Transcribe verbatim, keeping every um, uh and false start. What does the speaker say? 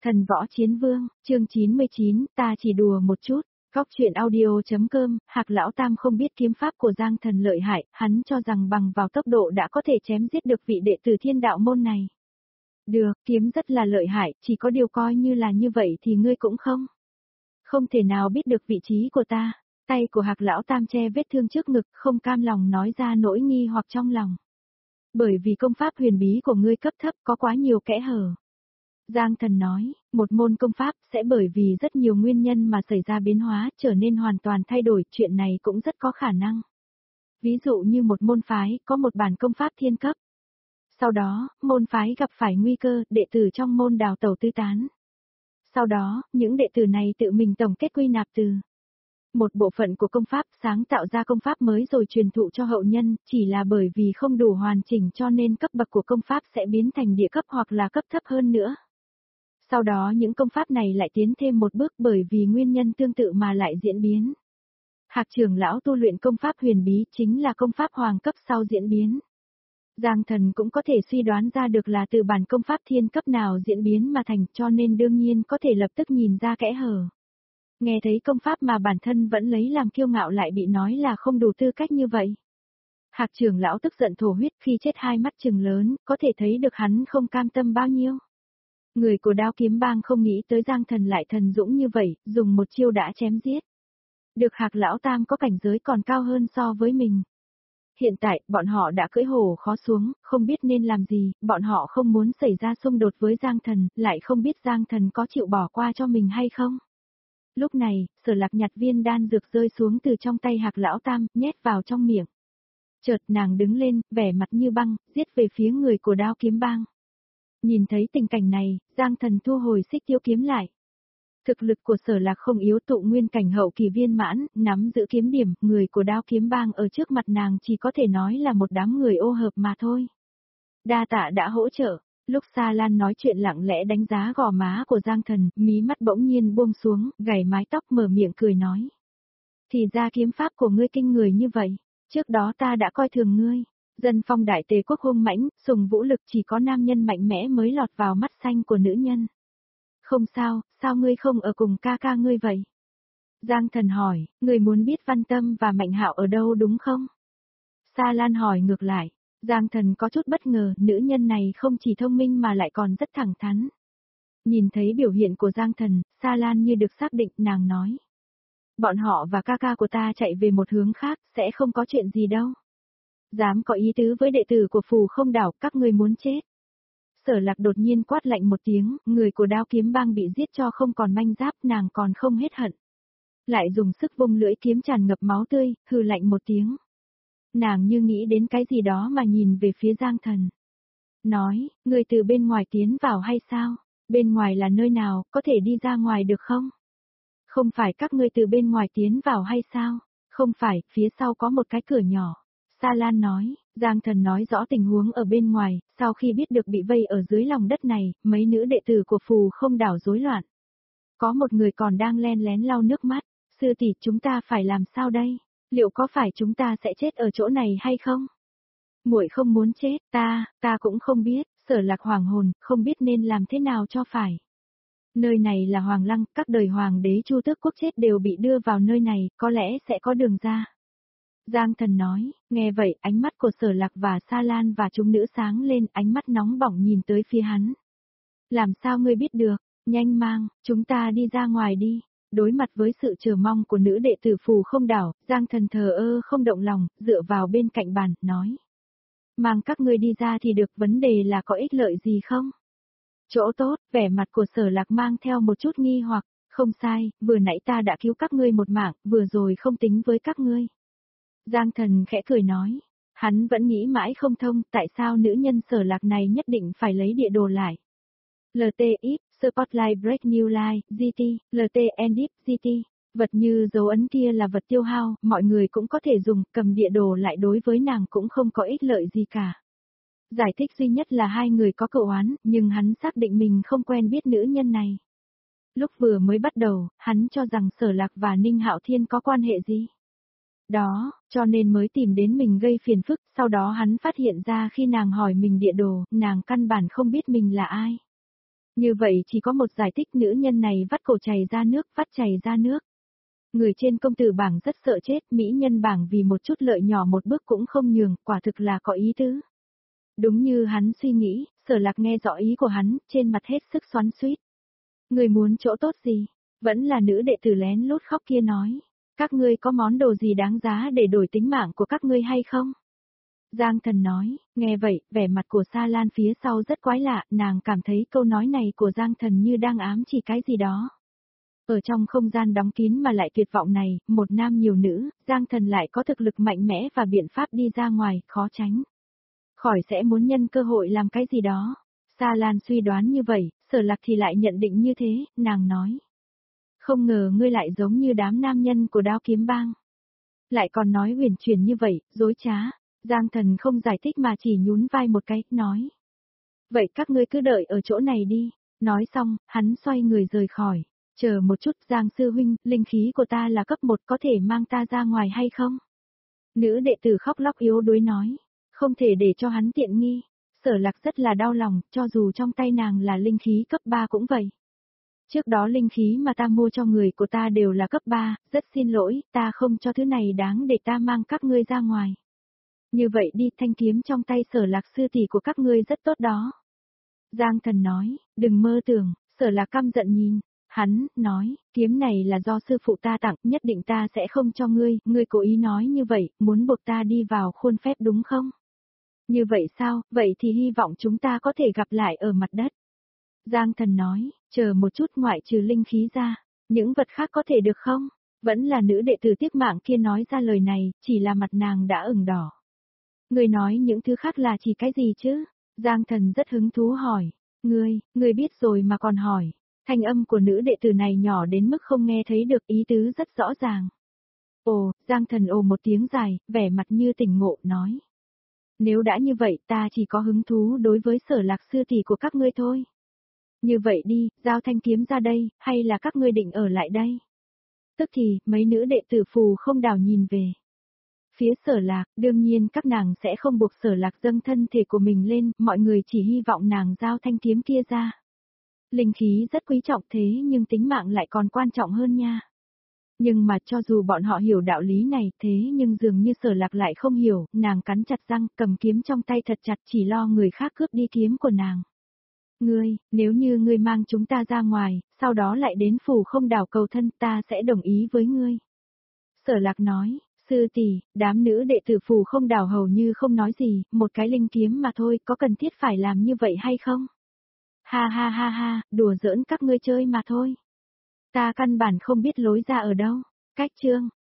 Thần võ chiến vương, chương chín mươi chín, ta chỉ đùa một chút. Góc chuyện audio.com, Hạc Lão Tam không biết kiếm pháp của Giang Thần lợi hại, hắn cho rằng bằng vào tốc độ đã có thể chém giết được vị đệ tử thiên đạo môn này. Được, kiếm rất là lợi hại, chỉ có điều coi như là như vậy thì ngươi cũng không. Không thể nào biết được vị trí của ta. Tay của Hạc Lão Tam che vết thương trước ngực, không cam lòng nói ra nỗi nghi hoặc trong lòng. Bởi vì công pháp huyền bí của ngươi cấp thấp có quá nhiều kẽ hở. Giang Thần nói, một môn công pháp sẽ bởi vì rất nhiều nguyên nhân mà xảy ra biến hóa, trở nên hoàn toàn thay đổi, chuyện này cũng rất có khả năng. Ví dụ như một môn phái, có một bản công pháp thiên cấp. Sau đó, môn phái gặp phải nguy cơ, đệ tử trong môn đào tẩu tứ tán. Sau đó, những đệ tử này tự mình tổng kết quy nạp từ một bộ phận của công pháp sáng tạo ra công pháp mới rồi truyền thụ cho hậu nhân, chỉ là bởi vì không đủ hoàn chỉnh cho nên cấp bậc của công pháp sẽ biến thành địa cấp hoặc là cấp thấp hơn nữa. Sau đó những công pháp này lại tiến thêm một bước bởi vì nguyên nhân tương tự mà lại diễn biến. Hạc trưởng lão tu luyện công pháp huyền bí chính là công pháp hoàng cấp sau diễn biến. Giang Thần cũng có thể suy đoán ra được là từ bản công pháp thiên cấp nào diễn biến mà thành, cho nên đương nhiên có thể lập tức nhìn ra kẽ hở. Nghe thấy công pháp mà bản thân vẫn lấy làm kiêu ngạo lại bị nói là không đủ tư cách như vậy. Hạc trưởng lão tức giận thổ huyết, khi chết hai mắt trừng lớn, có thể thấy được hắn không cam tâm bao nhiêu. Người của Đao Kiếm Bang không nghĩ tới Giang Thần lại thần dũng như vậy, dùng một chiêu đã chém giết. Được Hạc Lão Tam có cảnh giới còn cao hơn so với mình. Hiện tại, bọn họ đã cưỡi hổ khó xuống, không biết nên làm gì, bọn họ không muốn xảy ra xung đột với Giang Thần, lại không biết Giang Thần có chịu bỏ qua cho mình hay không. Lúc này, Sở Lạc nhặt viên đan dược rơi xuống từ trong tay Hạc Lão Tam, nhét vào trong miệng. Chợt nàng đứng lên, vẻ mặt như băng, giết về phía người của Đao Kiếm Bang. Nhìn thấy tình cảnh này, Giang Thần thu hồi xích tiêu kiếm lại. Thực lực của Sở Lạc không yếu, tụ nguyên cảnh hậu kỳ viên mãn, nắm giữ kiếm điểm, người của Đao Kiếm Bang ở trước mặt nàng chỉ có thể nói là một đám người ô hợp mà thôi. Đa tạ đã hỗ trợ. Lúc Sa Lan nói chuyện lặng lẽ đánh giá gò má của Giang Thần, mí mắt bỗng nhiên buông xuống, gảy mái tóc mở miệng cười nói. Thì ra kiếm pháp của ngươi kinh người như vậy, trước đó ta đã coi thường ngươi. Dân phong đại tề quốc hung mãnh, sùng vũ lực chỉ có nam nhân mạnh mẽ mới lọt vào mắt xanh của nữ nhân. Không sao, sao ngươi không ở cùng ca ca ngươi vậy? Giang Thần hỏi, ngươi muốn biết Văn Tâm và Mạnh Hạo ở đâu đúng không? Sa Lan hỏi ngược lại. Giang Thần có chút bất ngờ, nữ nhân này không chỉ thông minh mà lại còn rất thẳng thắn. Nhìn thấy biểu hiện của Giang Thần, Sa Lan như được xác định, nàng nói. Bọn họ và ca ca của ta chạy về một hướng khác, sẽ không có chuyện gì đâu. Dám có ý tứ với đệ tử của Phù Không Đảo, các ngươi muốn chết. Sở Lạc đột nhiên quát lạnh một tiếng, người của Đao Kiếm Bang bị giết cho không còn manh giáp, nàng còn không hết hận. Lại dùng sức vung lưỡi kiếm tràn ngập máu tươi, hừ lạnh một tiếng. Nàng như nghĩ đến cái gì đó mà nhìn về phía Giang Thần. Nói, người từ bên ngoài tiến vào hay sao? Bên ngoài là nơi nào, có thể đi ra ngoài được không? Không phải các ngươi từ bên ngoài tiến vào hay sao? Không phải, phía sau có một cái cửa nhỏ. Sa Lan nói, Giang Thần nói rõ tình huống ở bên ngoài, sau khi biết được bị vây ở dưới lòng đất này, mấy nữ đệ tử của Phù Không Đảo rối loạn. Có một người còn đang len lén lau nước mắt, sư tỷ chúng ta phải làm sao đây? Liệu có phải chúng ta sẽ chết ở chỗ này hay không? Muội không muốn chết, ta, ta cũng không biết, Sở Lạc hoàng hồn, không biết nên làm thế nào cho phải. Nơi này là Hoàng Lăng, các đời hoàng đế Chu Tước Quốc chết đều bị đưa vào nơi này, có lẽ sẽ có đường ra. Giang Thần nói, nghe vậy, ánh mắt của Sở Lạc và Sa Lan và chúng nữ sáng lên, ánh mắt nóng bỏng nhìn tới phía hắn. Làm sao ngươi biết được? Nhanh mang, chúng ta đi ra ngoài đi. Đối mặt với sự chờ mong của nữ đệ tử Phù Không Đảo, Giang Thần thờ ơ không động lòng, dựa vào bên cạnh bàn, nói. Mang các ngươi đi ra thì được, vấn đề là có ích lợi gì không? Chỗ tốt, vẻ mặt của Sở Lạc mang theo một chút nghi hoặc, không sai, vừa nãy ta đã cứu các ngươi một mạng, vừa rồi không tính với các ngươi. Giang Thần khẽ cười nói, hắn vẫn nghĩ mãi không thông, tại sao nữ nhân Sở Lạc này nhất định phải lấy địa đồ lại. lờ tê i pê, Spotlight Break New Line, giê tê, lờ tê en Deep, giê tê, vật như dấu ấn kia là vật tiêu hao, mọi người cũng có thể dùng, cầm địa đồ lại đối với nàng cũng không có ích lợi gì cả. Giải thích duy nhất là hai người có cựu oán, nhưng hắn xác định mình không quen biết nữ nhân này. Lúc vừa mới bắt đầu, hắn cho rằng Sở Lạc và Ninh Hạo Thiên có quan hệ gì. Đó, cho nên mới tìm đến mình gây phiền phức, sau đó hắn phát hiện ra khi nàng hỏi mình địa đồ, nàng căn bản không biết mình là ai. Như vậy chỉ có một giải thích, nữ nhân này vắt cổ chảy ra nước, vắt chảy ra nước. Người trên công tử bảng rất sợ chết, mỹ nhân bảng vì một chút lợi nhỏ một bước cũng không nhường, quả thực là có ý tứ. Đúng như hắn suy nghĩ, Sở Lạc nghe rõ ý của hắn, trên mặt hết sức xoắn xuýt. Người muốn chỗ tốt gì? Vẫn là nữ đệ tử lén lút khóc kia nói. Các ngươi có món đồ gì đáng giá để đổi tính mạng của các ngươi hay không? Giang Thần nói, nghe vậy, vẻ mặt của Sa Lan phía sau rất quái lạ, nàng cảm thấy câu nói này của Giang Thần như đang ám chỉ cái gì đó. Ở trong không gian đóng kín mà lại tuyệt vọng này, một nam nhiều nữ, Giang Thần lại có thực lực mạnh mẽ và biện pháp đi ra ngoài, khó tránh. Khỏi sẽ muốn nhân cơ hội làm cái gì đó. Sa Lan suy đoán như vậy, Sở Lạc thì lại nhận định như thế, nàng nói. Không ngờ ngươi lại giống như đám nam nhân của Đao Kiếm Bang. Lại còn nói huyền chuyển như vậy, dối trá. Giang Thần không giải thích mà chỉ nhún vai một cái, nói. Vậy các ngươi cứ đợi ở chỗ này đi. Nói xong, hắn xoay người rời khỏi. Chờ một chút, Giang sư huynh, linh khí của ta là cấp một, có thể mang ta ra ngoài hay không? Nữ đệ tử khóc lóc yếu đuối nói. Không thể để cho hắn tiện nghi. Sở Lạc rất là đau lòng, cho dù trong tay nàng là linh khí cấp ba cũng vậy. Trước đó linh khí mà ta mua cho người của ta đều là cấp ba, rất xin lỗi, ta không cho thứ này đáng để ta mang các ngươi ra ngoài. Như vậy đi, thanh kiếm trong tay Sở Lạc sư tỷ của các ngươi rất tốt đó. Giang Thần nói, đừng mơ tưởng, Sở Lạc căm giận nhìn. Hắn, nói, kiếm này là do sư phụ ta tặng, nhất định ta sẽ không cho ngươi, ngươi cố ý nói như vậy, muốn buộc ta đi vào khuôn phép đúng không? Như vậy sao, vậy thì hy vọng chúng ta có thể gặp lại ở mặt đất. Giang Thần nói, chờ một chút, ngoại trừ linh khí ra, những vật khác có thể được không? Vẫn là nữ đệ tử tiếc mạng kia nói ra lời này, chỉ là mặt nàng đã ửng đỏ. Ngươi nói những thứ khác là chỉ cái gì chứ? Giang Thần rất hứng thú hỏi. Ngươi, ngươi biết rồi mà còn hỏi. Thanh âm của nữ đệ tử này nhỏ đến mức không nghe thấy được, ý tứ rất rõ ràng. Ồ, Giang Thần ồ một tiếng dài, vẻ mặt như tỉnh ngộ, nói. Nếu đã như vậy, ta chỉ có hứng thú đối với Sở Lạc sư tỷ của các ngươi thôi. Như vậy đi, giao thanh kiếm ra đây, hay là các ngươi định ở lại đây? Tức thì, mấy nữ đệ tử Phù Không Đảo nhìn về phía Sở Lạc, đương nhiên các nàng sẽ không buộc Sở Lạc dâng thân thể của mình lên, mọi người chỉ hy vọng nàng giao thanh kiếm kia ra. Linh khí rất quý trọng thế nhưng tính mạng lại còn quan trọng hơn nha. Nhưng mà cho dù bọn họ hiểu đạo lý này, thế nhưng dường như Sở Lạc lại không hiểu, nàng cắn chặt răng, cầm kiếm trong tay thật chặt, chỉ lo người khác cướp đi kiếm của nàng. Ngươi, nếu như ngươi mang chúng ta ra ngoài, sau đó lại đến Phù Không Đảo cầu thân, ta sẽ đồng ý với ngươi. Sở Lạc nói, sư tỷ, đám nữ đệ tử Phù Không Đảo hầu như không nói gì, một cái linh kiếm mà thôi, có cần thiết phải làm như vậy hay không? Ha ha ha ha, đùa giỡn các ngươi chơi mà thôi. Ta căn bản không biết lối ra ở đâu. Cách chương